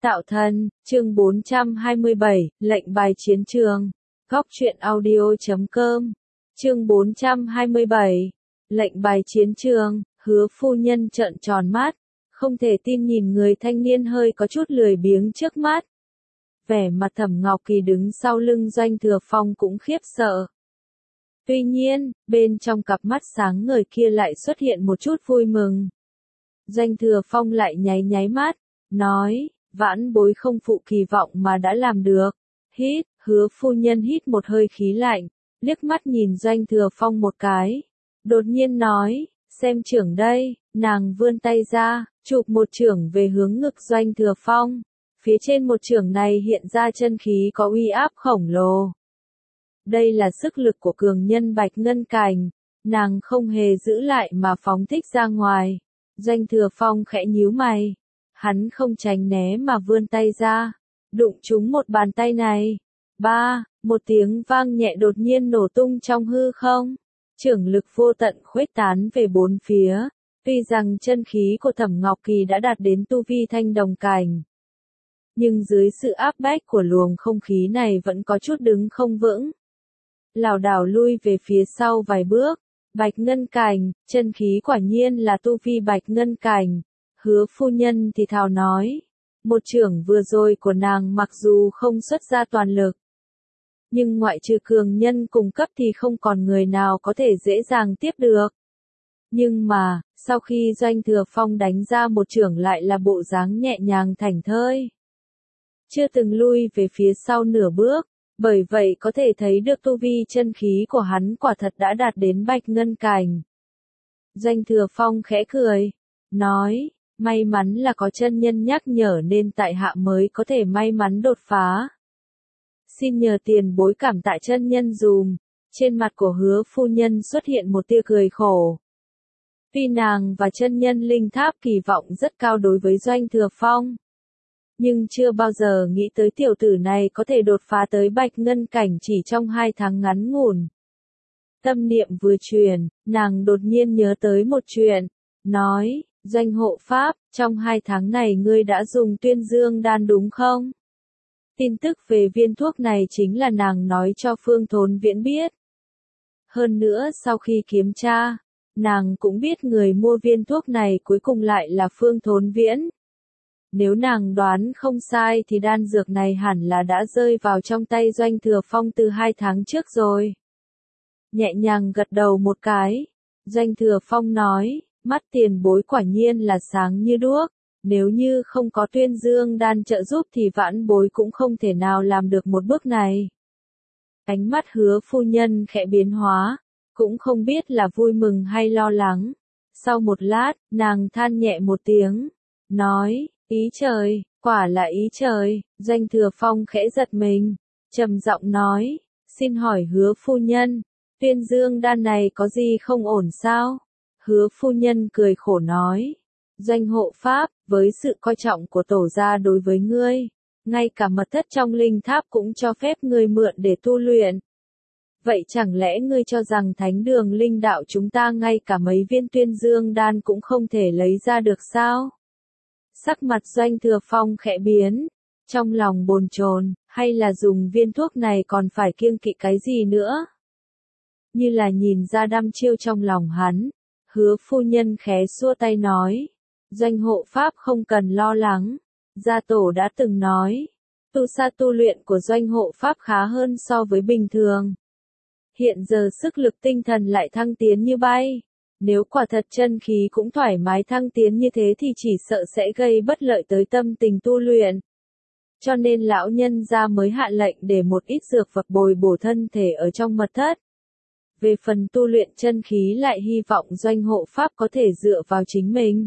Tạo thân, chương 427, lệnh bài chiến trường. Góc truyện audio.com. Chương 427, lệnh bài chiến trường. Hứa phu nhân trợn tròn mắt, không thể tin nhìn người thanh niên hơi có chút lười biếng trước mắt. Vẻ mặt Thẩm Ngọc Kỳ đứng sau lưng Doanh Thừa Phong cũng khiếp sợ. Tuy nhiên, bên trong cặp mắt sáng ngời kia lại xuất hiện một chút vui mừng. Doanh Thừa Phong lại nháy mắt, nói, vãn bối không phụ kỳ vọng mà đã làm được. Hít, Hứa phu nhân hít một hơi khí lạnh, liếc mắt nhìn Doanh Thừa Phong một cái. Đột nhiên nói, xem chưởng đây, nàng vươn tay ra, chụp một chưởng về hướng ngực Doanh Thừa Phong. Phía trên một chưởng này hiện ra chân khí có uy áp khổng lồ. Đây là sức lực của cường nhân Bạch Ngân Cành, nàng không hề giữ lại mà phóng thích ra ngoài. Doanh Thừa Phong khẽ nhíu mày, hắn không tránh né mà vươn tay ra, đụng trúng một bàn tay này. Một tiếng vang nhẹ đột nhiên nổ tung trong hư không, chưởng lực vô tận khuếch tán về bốn phía. Tuy rằng chân khí của Thẩm Ngọc Kỳ đã đạt đến tu vi thanh đồng cảnh, nhưng dưới sự áp bách của luồng không khí này vẫn có chút đứng không vững. Lảo đảo lui về phía sau vài bước. Bạch Ngân Cành, chân khí quả nhiên là tu vi Bạch Ngân Cành. Hứa phu nhân thì thào nói, một chưởng vừa rồi của nàng mặc dù không xuất ra toàn lực, nhưng ngoại trừ cường nhân cùng cấp thì không còn người nào có thể dễ dàng tiếp được. Nhưng mà, sau khi Doanh Thừa Phong đánh ra một chưởng lại là bộ dáng nhẹ nhàng thảnh thơi, chưa từng lui về phía sau nửa bước. Bởi vậy có thể thấy được tu vi chân khí của hắn quả thật đã đạt đến Bạch Ngân Cành. Doanh Thừa Phong khẽ cười, nói, may mắn là có chân nhân nhắc nhở nên tại hạ mới có thể may mắn đột phá. Xin nhờ tiền bối cảm tạ chân nhân dùm. Trên mặt của Hứa phu nhân xuất hiện một tia cười khổ. Tuy nàng và chân nhân linh tháp kỳ vọng rất cao đối với Doanh Thừa Phong, nhưng chưa bao giờ nghĩ tới tiểu tử này có thể đột phá tới Bạch Ngân Cảnh chỉ trong 2 tháng ngắn ngủn. Tâm niệm vừa truyền, nàng đột nhiên nhớ tới một chuyện, nói, Doanh hộ pháp, trong 2 tháng này ngươi đã dùng Tuyên Dương đan đúng không? Tin tức về viên thuốc này chính là nàng nói cho Phương Thốn Viễn biết. Hơn nữa sau khi kiểm tra, nàng cũng biết người mua viên thuốc này cuối cùng lại là Phương Thốn Viễn. Nếu nàng đoán không sai thì đan dược này hẳn là đã rơi vào trong tay Doanh Thừa Phong từ 2 tháng trước rồi. Nhẹ nhàng gật đầu một cái, Doanh Thừa Phong nói, mắt tiền bối quả nhiên là sáng như đuốc, nếu như không có Tuyên Dương đan trợ giúp thì vãn bối cũng không thể nào làm được một bước này. Ánh mắt Hứa phu nhân khẽ biến hóa, cũng không biết là vui mừng hay lo lắng. Sau một lát, nàng than nhẹ một tiếng, nói, ý trời, quả là ý trời. Doanh Thừa Phong khẽ giật mình, trầm giọng nói, xin hỏi Hứa phu nhân, Tuyên Dương đan này có gì không ổn sao? Hứa phu nhân cười khổ nói, Doanh hộ pháp, với sự coi trọng của tổ gia đối với ngươi, ngay cả mật thất trong linh tháp cũng cho phép ngươi mượn để tu luyện. Vậy chẳng lẽ ngươi cho rằng thánh đường linh đạo chúng ta ngay cả mấy viên Tuyên Dương đan cũng không thể lấy ra được sao? Sắc mặt Doanh Thừa Phong khẽ biến, trong lòng bồn chồn, hay là dùng viên thuốc này còn phải kiêng kỵ cái gì nữa? Như là nhìn ra đăm chiêu trong lòng hắn, Hứa phu nhân khẽ xua tay nói, Doanh hộ pháp không cần lo lắng, gia tổ đã từng nói, tu luyện của Doanh hộ pháp khá hơn so với bình thường. Hiện giờ sức lực tinh thần lại thăng tiến như bay. Nếu quả thật chân khí cũng thoải mái thăng tiến như thế thì chỉ sợ sẽ gây bất lợi tới tâm tình tu luyện. Cho nên lão nhân gia mới hạ lệnh để một ít dược vật bồi bổ thân thể ở trong mật thất. Về phần tu luyện chân khí lại hy vọng Doanh hộ pháp có thể dựa vào chính mình.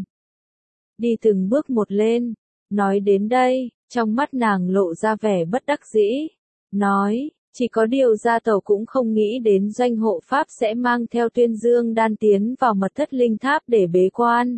Đi từng bước một lên. Nói đến đây, trong mắt nàng lộ ra vẻ bất đắc dĩ. Nói, chỉ có điều gia tộc cũng không nghĩ đến Doanh hộ pháp sẽ mang theo Tuyên Dương đan tiến vào mật thất linh tháp để bế quan.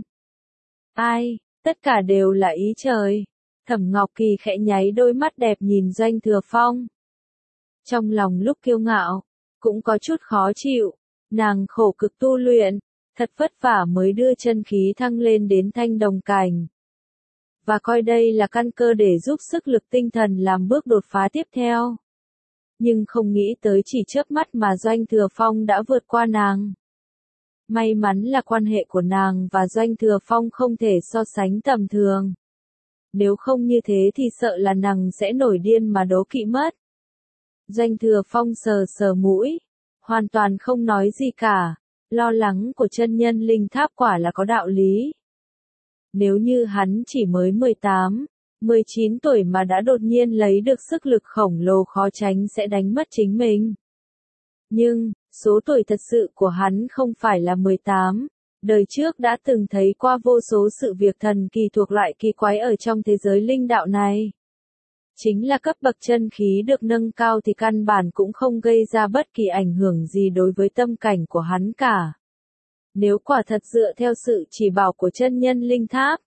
Ai, tất cả đều là ý trời. Thẩm Ngọc Kỳ khẽ nháy đôi mắt đẹp nhìn Doanh Thừa Phong. Trong lòng lúc kiêu ngạo, cũng có chút khó chịu, nàng khổ cực tu luyện, thật vất vả mới đưa chân khí thăng lên đến thanh đồng cảnh. và coi đây là căn cơ để giúp sức lực tinh thần làm bước đột phá tiếp theo. Nhưng không nghĩ tới chỉ chớp mắt mà Doanh Thừa Phong đã vượt qua nàng. May mắn là quan hệ của nàng và Doanh Thừa Phong không thể so sánh tầm thường. Nếu không như thế thì sợ là nàng sẽ nổi điên mà đố kỵ mất. Doanh Thừa Phong sờ sờ mũi, hoàn toàn không nói gì cả, lo lắng của chân nhân linh tháp quả là có đạo lý. Nếu như hắn chỉ mới 18, 19 tuổi mà đã đột nhiên lấy được sức lực khổng lồ khó tránh sẽ đánh mất chính mình. Nhưng, số tuổi thật sự của hắn không phải là 18, đời trước đã từng thấy qua vô số sự việc thần kỳ thuộc loại kỳ quái ở trong thế giới linh đạo này. Chính là cấp bậc chân khí được nâng cao thì căn bản cũng không gây ra bất kỳ ảnh hưởng gì đối với tâm cảnh của hắn cả. Nếu quả thật dựa theo sự chỉ bảo của chân nhân linh tháp,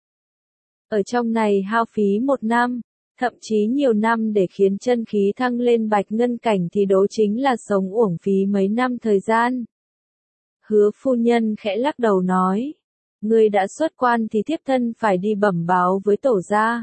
ở trong này hao phí 1 năm, thậm chí nhiều năm để khiến chân khí thăng lên bạch ngân cảnh thì đó chính là sống uổng phí mấy năm thời gian. Hứa phu nhân khẽ lắc đầu nói, người đã xuất quan thì thiếp thân phải đi bẩm báo với tổ gia.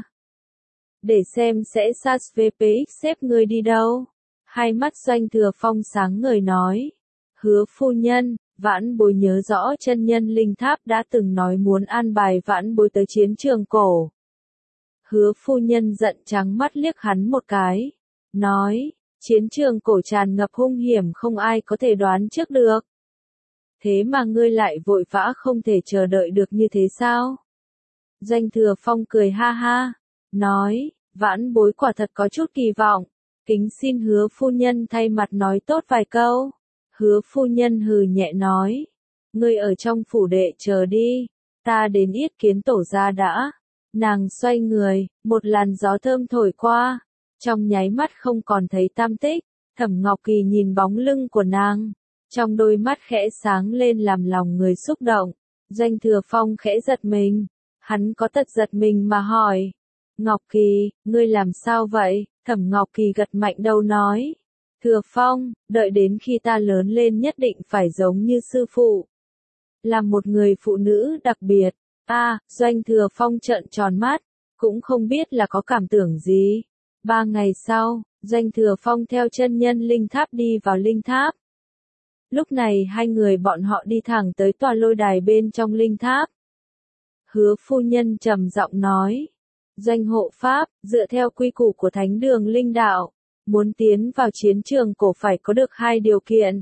Để xem sẽ SAS VPX xếp ngươi đi đâu. Hai mắt Doanh Thừa Phong sáng ngời nói, hứa phu nhân, vãn bối nhớ rõ chân nhân linh tháp đã từng nói muốn an bài vãn bối tới chiến trường cổ. Hứa phu nhân giận trắng mắt liếc hắn một cái, nói, chiến trường cổ tràn ngập hung hiểm không ai có thể đoán trước được. Thế mà ngươi lại vội vã không thể chờ đợi được như thế sao? Doanh Thừa Phong cười ha ha, nói, vãn bối quả thật có chút kỳ vọng, kính xin hứa phu nhân thay mặt nói tốt vài câu. Hứa phu nhân hừ nhẹ nói, ngươi ở trong phủ đệ chờ đi, ta đến yết kiến tổ gia đã. Nàng xoay người, một làn gió thơm thổi qua, trong nháy mắt không còn thấy tăm tích. Thẩm Ngọc Kỳ nhìn bóng lưng của nàng, trong đôi mắt khẽ sáng lên làm lòng người xúc động. Doanh Thừa Phong khẽ giật mình, hắn có tật giật mình mà hỏi, Ngọc Kỳ, ngươi làm sao vậy? Thẩm Ngọc Kỳ gật mạnh đầu nói, Thừa Phong, đợi đến khi ta lớn lên nhất định phải giống như sư phụ. Là một người phụ nữ đặc biệt. Doanh Thừa Phong trợn tròn mắt, cũng không biết là có cảm tưởng gì. 3 ngày sau, Doanh Thừa Phong theo chân nhân linh tháp đi vào linh tháp. Lúc này hai người bọn họ đi thẳng tới tòa lôi đài bên trong linh tháp. Hứa phu nhân trầm giọng nói, Doanh hộ pháp, dựa theo quy củ của thánh đường linh đạo, muốn tiến vào chiến trường cổ phải có được 2 điều kiện.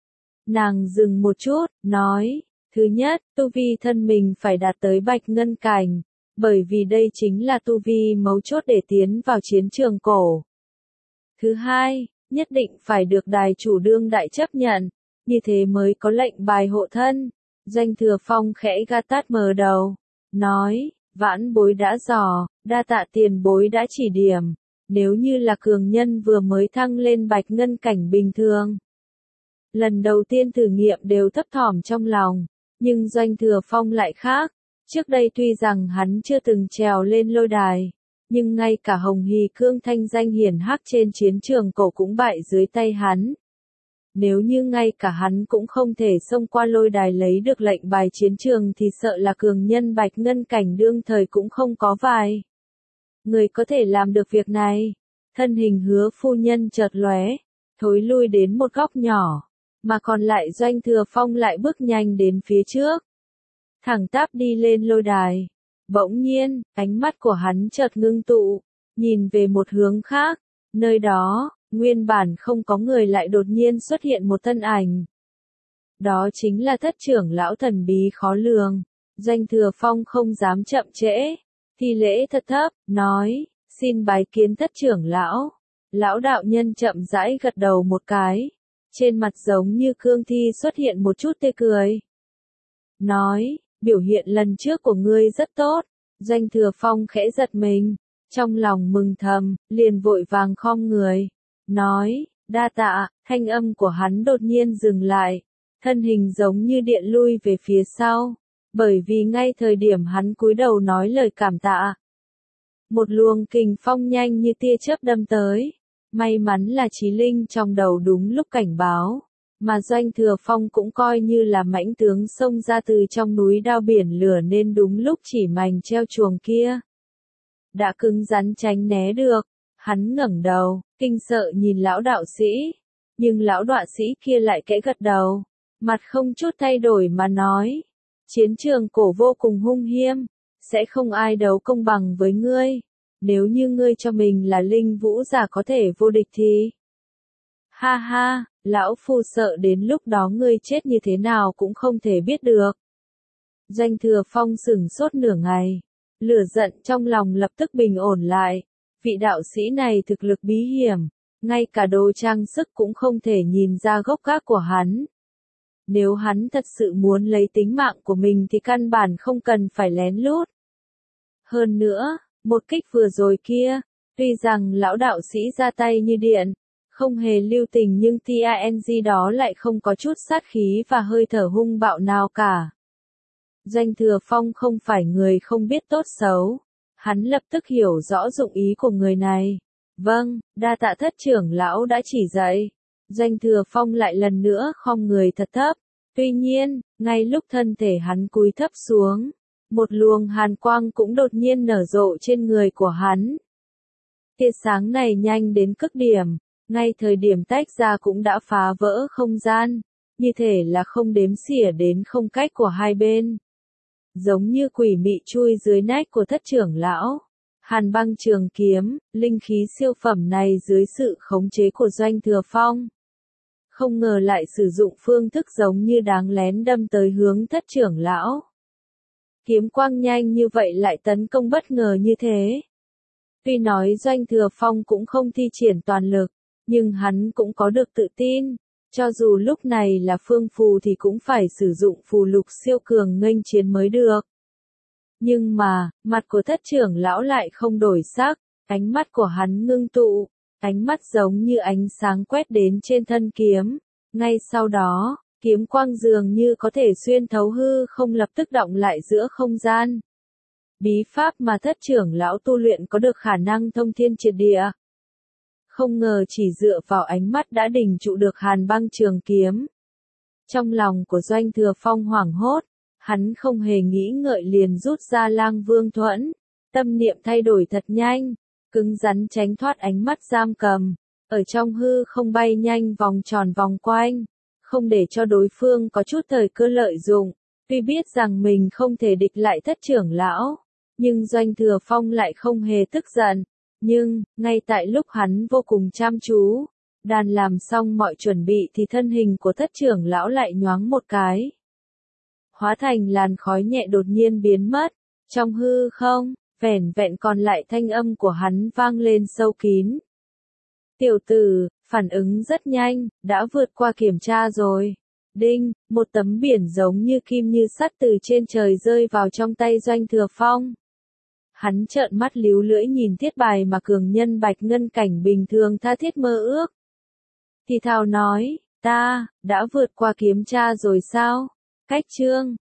Nàng dừng một chút, nói, thứ nhất, tu vi thân mình phải đạt tới bạch ngân cảnh, bởi vì đây chính là tu vi mấu chốt để tiến vào chiến trường cổ. Thứ hai, nhất định phải được đài chủ đương đại chấp nhận, như thế mới có lệnh bài hộ thân. Doanh Thừa Phong khẽ gạt tát mờ đầu, nói, vãn bối đã dò, đa tạ tiền bối đã chỉ điểm, nếu như là cường nhân vừa mới thăng lên bạch ngân cảnh bình thường. Lần đầu tiên thử nghiệm đều thấp thỏm trong lòng, nhưng Doanh Thừa Phong lại khác, trước đây tuy rằng hắn chưa từng trèo lên lôi đài, nhưng ngay cả Hồng Hì Cương thanh danh hiển hách trên chiến trường cổ cũng bại dưới tay hắn. Nếu như ngay cả hắn cũng không thể xông qua lôi đài lấy được lệnh bài chiến trường thì sợ là cường nhân bạch ngân cảnh đương thời cũng không có vài người có thể làm được việc này. Thân hình hứa phu nhân chợt lóe, thối lui đến một góc nhỏ, mà còn lại Doanh Thừa Phong lại bước nhanh đến phía trước, thẳng tắp đi lên lôi đài. Bỗng nhiên, ánh mắt của hắn chợt ngưng tụ, nhìn về một hướng khác, nơi đó, nguyên bản không có người lại đột nhiên xuất hiện một thân ảnh. Đó chính là thất trưởng lão thần bí khó lường. Doanh Thừa Phong không dám chậm trễ, thi lễ thật thấp, nói, xin bái kiến thất trưởng lão. Lão đạo nhân chậm rãi gật đầu một cái, trên mặt giống như cương thi xuất hiện một chút tươi cười. Nói, biểu hiện lần trước của ngươi rất tốt. Doanh Thừa Phong khẽ giật mình, trong lòng mừng thầm, liền vội vàng khom người, nói, đa tạ. Thanh âm của hắn đột nhiên dừng lại, thân hình giống như điện lui về phía sau, bởi vì ngay thời điểm hắn cúi đầu nói lời cảm tạ, một luồng kình phong nhanh như tia chớp đâm tới. May mắn là Chí Linh trong đầu đúng lúc cảnh báo, mà Doanh Thừa Phong cũng coi như là mãnh tướng xông ra từ trong núi đao biển lửa nên đúng lúc chỉ mành treo chuồng kia. đã cứng rắn tránh né được. Hắn ngẩng đầu, kinh sợ nhìn lão đạo sĩ. Nhưng lão đọa sĩ kia lại kẽ gật đầu, mặt không chút thay đổi mà nói. Chiến trường cổ vô cùng hung hiểm, sẽ không ai đấu công bằng với ngươi. Nếu như ngươi cho mình là linh vũ giả có thể vô địch thì... Ha ha, lão phu sợ đến lúc đó ngươi chết như thế nào cũng không thể biết được. Doanh Thừa Phong sửng sốt nửa ngày, lửa giận trong lòng lập tức bình ổn lại. Vị đạo sĩ này thực lực bí hiểm, ngay cả đồ trang sức cũng không thể nhìn ra gốc gác của hắn. Nếu hắn thật sự muốn lấy tính mạng của mình thì căn bản không cần phải lén lút. Hơn nữa, một kích vừa rồi kia, tuy rằng lão đạo sĩ ra tay như điện, không hề lưu tình nhưng TANG đó lại không có chút sát khí và hơi thở hung bạo nào cả. Doanh Thừa Phong không phải người không biết tốt xấu. Hắn lập tức hiểu rõ dụng ý của người này. Vâng, đa tạ thất trưởng lão đã chỉ dạy. Doanh Thừa Phong lại lần nữa khom người thật thấp. Tuy nhiên, ngay lúc thân thể hắn cúi thấp xuống, một luồng hàn quang cũng đột nhiên nở rộ trên người của hắn. Tia sáng này nhanh đến cực điểm, ngay thời điểm tách ra cũng đã phá vỡ không gian, như thể là không đếm xỉa đến không cách của hai bên. Giống như quỷ mị chui dưới nách của thất trưởng lão. Hàn băng trường kiếm, linh khí siêu phẩm này dưới sự khống chế của Doanh Thừa Phong. Không ngờ lại sử dụng phương thức giống như đáng lén đâm tới hướng thất trưởng lão. Kiếm quang nhanh như vậy lại tấn công bất ngờ như thế. Tuy nói Doanh Thừa Phong cũng không thi triển toàn lực, nhưng hắn cũng có được tự tin. Cho dù lúc này là phương phù thì cũng phải sử dụng phù lục siêu cường nghênh chiến mới được. Nhưng mà, mặt của thất trưởng lão lại không đổi sắc, ánh mắt của hắn ngưng tụ, ánh mắt giống như ánh sáng quét đến trên thân kiếm. Ngay sau đó, kiếm quang dường như có thể xuyên thấu hư không lập tức đọng lại giữa không gian. Bí pháp mà thất trưởng lão tu luyện có được khả năng thông thiên triệt địa. Không ngờ chỉ dựa vào ánh mắt đã định trụ được hàn băng trường kiếm. Trong lòng của Doanh Thừa Phong hoảng hốt, hắn không hề nghĩ ngợi liền rút ra Lang Vương Thuẫn, tâm niệm thay đổi thật nhanh, cứng rắn tránh thoát ánh mắt giam cầm, ở trong hư không bay nhanh vòng tròn vòng quanh, không để cho đối phương có chút thời cơ lợi dụng. Tuy biết rằng mình không thể địch lại thất trưởng lão, nhưng Doanh Thừa Phong lại không hề tức giận. Nhưng, ngay tại lúc hắn vô cùng chăm chú, đàn làm xong mọi chuẩn bị thì thân hình của thất trưởng lão lại nhoáng một cái. Hóa thành làn khói nhẹ đột nhiên biến mất, trong hư không, vẻn vẹn còn lại thanh âm của hắn vang lên sâu kín. Tiểu tử, phản ứng rất nhanh, đã vượt qua kiểm tra rồi. Đinh, một tấm biển giống như kim như sắt từ trên trời rơi vào trong tay Doanh Thừa Phong. Hắn trợn mắt líu lưỡi nhìn thiết bài mà cường nhân bạch ngân cảnh bình thường tha thiết mơ ước. Thì thào nói, ta, đã vượt qua kiểm tra rồi sao? Cách chương